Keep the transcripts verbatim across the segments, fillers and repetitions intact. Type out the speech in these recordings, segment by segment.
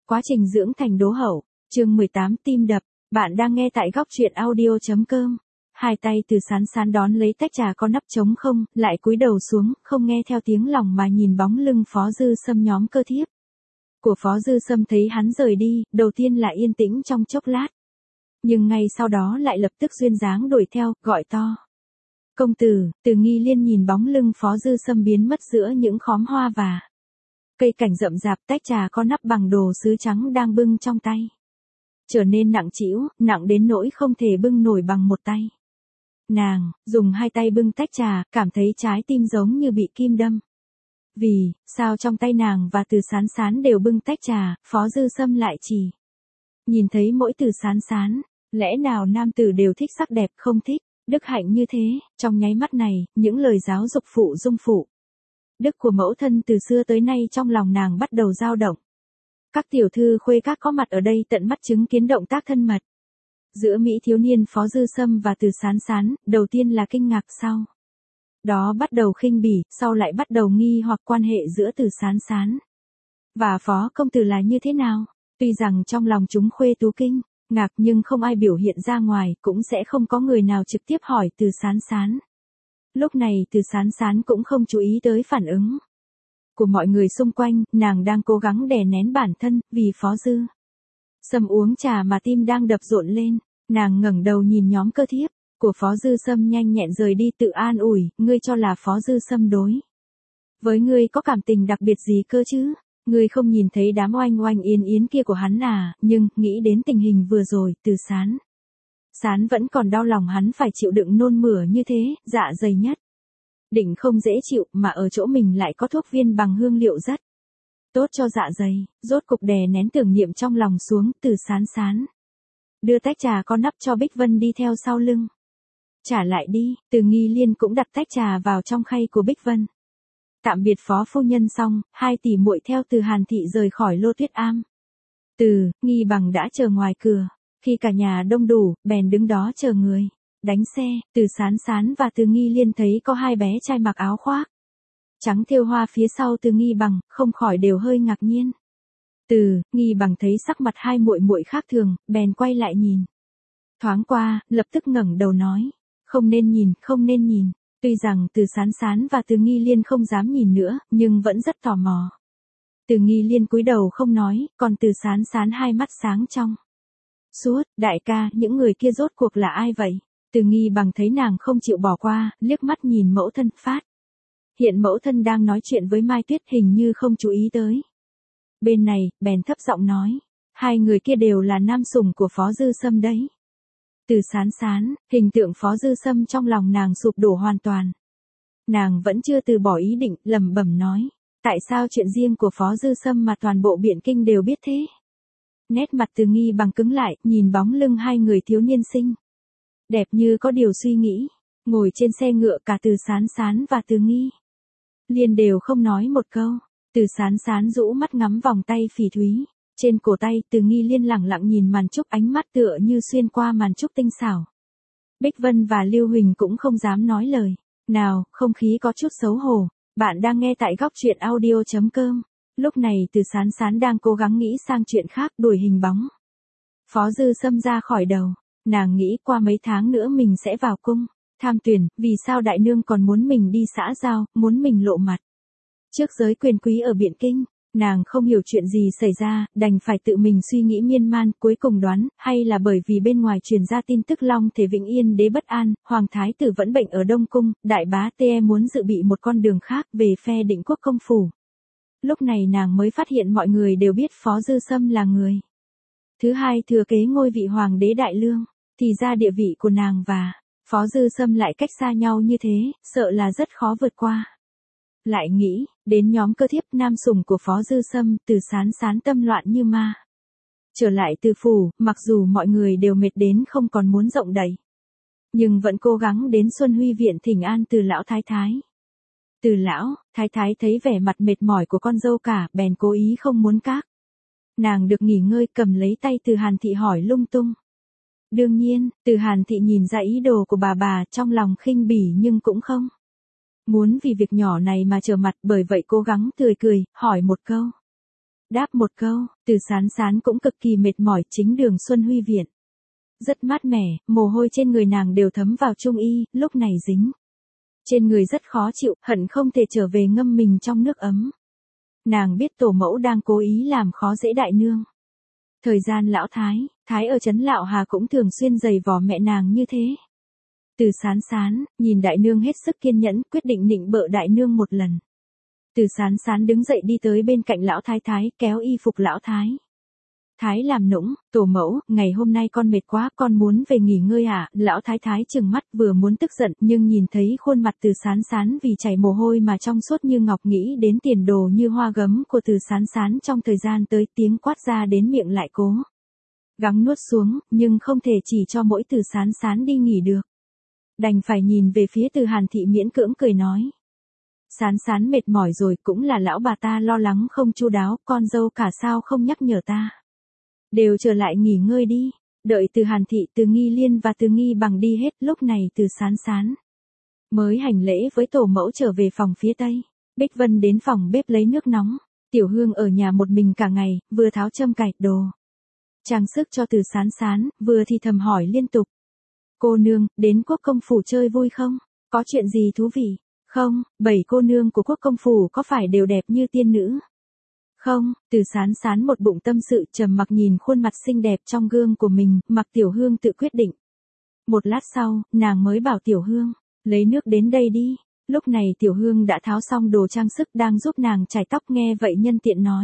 Quá trình dưỡng thành đố hậu, chương mười tám tim đập, bạn đang nghe tại góc truyện audio.com. Hai tay Từ Sán Sán đón lấy tách trà có nắp trống không, lại cúi đầu xuống, không nghe theo tiếng lòng mà nhìn bóng lưng Phó Dư Sâm nhóm cơ thiếp. Của Phó Dư Sâm thấy hắn rời đi, đầu tiên là yên tĩnh trong chốc lát. Nhưng ngay sau đó lại lập tức duyên dáng đuổi theo, gọi to. Công tử, Từ Nghi Liên nhìn bóng lưng Phó Dư Sâm biến mất giữa những khóm hoa và cây cảnh rậm rạp, tách trà có nắp bằng đồ sứ trắng đang bưng trong tay. Trở nên nặng trĩu, nặng đến nỗi không thể bưng nổi bằng một tay. Nàng, dùng hai tay bưng tách trà, cảm thấy trái tim giống như bị kim đâm. Vì, sao trong tay nàng và Từ Sán Sán đều bưng tách trà, Phó Dư Sâm lại chỉ nhìn thấy mỗi Từ Sán Sán, lẽ nào nam tử đều thích sắc đẹp không thích, đức hạnh như thế, trong nháy mắt này, những lời giáo dục phụ dung phụ. Đức của mẫu thân từ xưa tới nay trong lòng nàng bắt đầu dao động. Các tiểu thư khuê các có mặt ở đây tận mắt chứng kiến động tác thân mật giữa Mỹ thiếu niên Phó Dư Sâm và Từ Sán Sán, đầu tiên là kinh ngạc, sau đó bắt đầu khinh bỉ, sau lại bắt đầu nghi hoặc quan hệ giữa Từ Sán Sán và Phó công tử là như thế nào. Tuy rằng trong lòng chúng khuê tú kinh ngạc nhưng không ai biểu hiện ra ngoài, cũng sẽ không có người nào trực tiếp hỏi Từ Sán Sán. Lúc này Từ Sán Sán cũng không chú ý tới phản ứng của mọi người xung quanh, nàng đang cố gắng đè nén bản thân, vì Phó Dư Sâm uống trà mà tim đang đập rộn lên. Nàng ngẩng đầu nhìn nhóm cơ thiếp của Phó Dư Sâm nhanh nhẹn rời đi, tự an ủi, ngươi cho là Phó Dư Sâm đối với ngươi có cảm tình đặc biệt gì cơ chứ? Ngươi không nhìn thấy đám oanh oanh yến yến kia của hắn à? Nhưng, nghĩ đến tình hình vừa rồi, Từ Sán Sán vẫn còn đau lòng hắn phải chịu đựng nôn mửa như thế, dạ dày nhất định không dễ chịu, mà ở chỗ mình lại có thuốc viên bằng hương liệu rất tốt cho dạ dày. Rốt cục đè nén tưởng niệm trong lòng xuống, Từ Sán Sán đưa tách trà có nắp cho Bích Vân đi theo sau lưng. Trả lại đi. Từ Nghi Liên cũng đặt tách trà vào trong khay của Bích Vân. Tạm biệt Phó phu nhân xong, hai tỷ muội theo Từ Hàn thị rời khỏi Lô Tuyết Am. Từ Nghi Bằng đã chờ ngoài cửa. Khi cả nhà đông đủ, bèn đứng đó chờ người đánh xe. Từ Sán Sán và Từ Nghi Liên thấy có hai bé trai mặc áo khoác trắng thêu hoa phía sau Từ Nghi Bằng, không khỏi đều hơi ngạc nhiên. Từ Nghi Bằng thấy sắc mặt hai muội muội khác thường, bèn quay lại nhìn thoáng qua, lập tức ngẩng đầu nói, không nên nhìn, không nên nhìn. Tuy rằng Từ Sán Sán và Từ Nghi Liên không dám nhìn nữa, nhưng vẫn rất tò mò. Từ Nghi Liên cúi đầu không nói, còn Từ Sán Sán hai mắt sáng trong suốt. Đại ca, những người kia rốt cuộc là ai vậy? Từ Nghi Bằng thấy nàng không chịu bỏ qua, liếc mắt nhìn mẫu thân, phát hiện mẫu thân đang nói chuyện với Mai Tuyết, hình như không chú ý tới bên này, bèn thấp giọng nói, hai người kia đều là nam sủng của Phó Dư Sâm đấy. Từ Sán Sán, hình tượng Phó Dư Sâm trong lòng nàng sụp đổ hoàn toàn. Nàng vẫn chưa từ bỏ ý định, lẩm bẩm nói, tại sao chuyện riêng của Phó Dư Sâm mà toàn bộ Biện Kinh đều biết thế? Nét mặt Từ Nghi Bằng cứng lại, nhìn bóng lưng hai người thiếu niên xinh đẹp như có điều suy nghĩ. Ngồi trên xe ngựa, cả Từ Sán Sán và Từ Nghi Liên đều không nói một câu. Từ Sán Sán rũ mắt ngắm vòng tay phỉ thúy trên cổ tay, Từ Nghi Liên lẳng lặng nhìn màn trúc, ánh mắt tựa như xuyên qua màn trúc tinh xảo. Bích Vân và Lưu Huỳnh cũng không dám nói lời nào, không khí có chút xấu hổ. Bạn đang nghe tại góc truyện audio.com. Lúc này Từ Sán Sán đang cố gắng nghĩ sang chuyện khác, đuổi hình bóng Phó Dư Sâm ra khỏi đầu. Nàng nghĩ qua mấy tháng nữa mình sẽ vào cung tham tuyển, vì sao đại nương còn muốn mình đi xã giao, muốn mình lộ mặt trước giới quyền quý ở Biện Kinh. Nàng không hiểu chuyện gì xảy ra, đành phải tự mình suy nghĩ miên man, cuối cùng đoán, hay là bởi vì bên ngoài truyền ra tin tức Long Thể Vĩnh Yên đế bất an, Hoàng Thái tử vẫn bệnh ở Đông Cung, đại bá Tê muốn dự bị một con đường khác về phe Định Quốc công phủ. Lúc này nàng mới phát hiện mọi người đều biết Phó Dư Sâm là người thứ hai thừa kế ngôi vị Hoàng đế Đại Lương, thì ra địa vị của nàng và Phó Dư Sâm lại cách xa nhau như thế, sợ là rất khó vượt qua. Lại nghĩ đến nhóm cơ thiếp nam sủng của Phó Dư Sâm, Từ Sán Sán tâm loạn như ma. Trở lại Từ phủ, mặc dù mọi người đều mệt đến không còn muốn động đậy, nhưng vẫn cố gắng đến Xuân Huy viện thỉnh an Từ lão thái thái. Từ lão thái thái thấy vẻ mặt mệt mỏi của con dâu cả, bèn cố ý không muốn các nàng được nghỉ ngơi, cầm lấy tay Từ Hàn thị hỏi lung tung. Đương nhiên, Từ Hàn thị nhìn ra ý đồ của bà bà, trong lòng khinh bỉ nhưng cũng không muốn vì việc nhỏ này mà trở mặt, bởi vậy cố gắng tươi cười, hỏi một câu. Đáp một câu, Từ Sán Sán cũng cực kỳ mệt mỏi, chính đường Xuân Huy viện. Rất mát mẻ, mồ hôi trên người nàng đều thấm vào trung y, lúc này dính trên người rất khó chịu, hận không thể trở về ngâm mình trong nước ấm. Nàng biết tổ mẫu đang cố ý làm khó dễ đại nương. Thời gian lão Thái, Thái ở trấn Lạo Hà cũng thường xuyên giày vò mẹ nàng như thế. Từ Sán Sán, nhìn đại nương hết sức kiên nhẫn, quyết định nịnh bợ đại nương một lần. Từ Sán Sán đứng dậy đi tới bên cạnh lão Thái Thái, kéo y phục lão Thái. Thái làm nũng, tổ mẫu, ngày hôm nay con mệt quá, con muốn về nghỉ ngơi à, lão Thái Thái trừng mắt vừa muốn tức giận, nhưng nhìn thấy khuôn mặt Từ Sán Sán vì chảy mồ hôi mà trong suốt như ngọc, nghĩ đến tiền đồ như hoa gấm của Từ Sán Sán trong thời gian tới, tiếng quát ra đến miệng lại cố gắng nuốt xuống, nhưng không thể chỉ cho mỗi Từ Sán Sán đi nghỉ được. Đành phải nhìn về phía Từ Hàn Thị miễn cưỡng cười nói. Sán Sán mệt mỏi rồi, cũng là lão bà ta lo lắng không chu đáo, con dâu cả sao không nhắc nhở ta. Đều trở lại nghỉ ngơi đi, đợi Từ Hàn Thị, Từ Nghi Liên và Từ Nghi Bằng đi hết, lúc này Từ Sán Sán mới hành lễ với tổ mẫu trở về phòng phía tây. Bích Vân đến phòng bếp lấy nước nóng, Tiểu Hương ở nhà một mình cả ngày, vừa tháo châm cài đồ trang sức cho Từ Sán Sán, vừa thì thầm hỏi liên tục. Cô nương, đến Quốc công phủ chơi vui không? Có chuyện gì thú vị? Không, bảy cô nương của Quốc công phủ có phải đều đẹp như tiên nữ? Không, Từ Sán Sán một bụng tâm sự, trầm mặc nhìn khuôn mặt xinh đẹp trong gương của mình, mặc Tiểu Hương tự quyết định. Một lát sau, nàng mới bảo Tiểu Hương, lấy nước đến đây đi. Lúc này Tiểu Hương đã tháo xong đồ trang sức đang giúp nàng chải tóc, nghe vậy nhân tiện nói.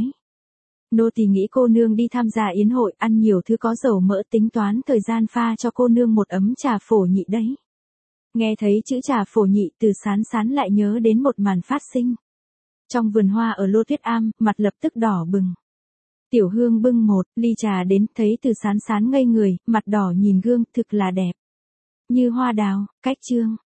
Nô tỳ nghĩ cô nương đi tham gia yến hội, ăn nhiều thứ có dầu mỡ, tính toán thời gian pha cho cô nương một ấm trà phổ nhị đấy. Nghe thấy chữ trà phổ nhị, Từ Sán Sán lại nhớ đến một màn phát sinh trong vườn hoa ở Lô Tuyết Am, mặt lập tức đỏ bừng. Tiểu Hương bưng một ly trà đến, thấy Từ Sán Sán ngây người, mặt đỏ nhìn gương, thực là đẹp như hoa đào. Cách chương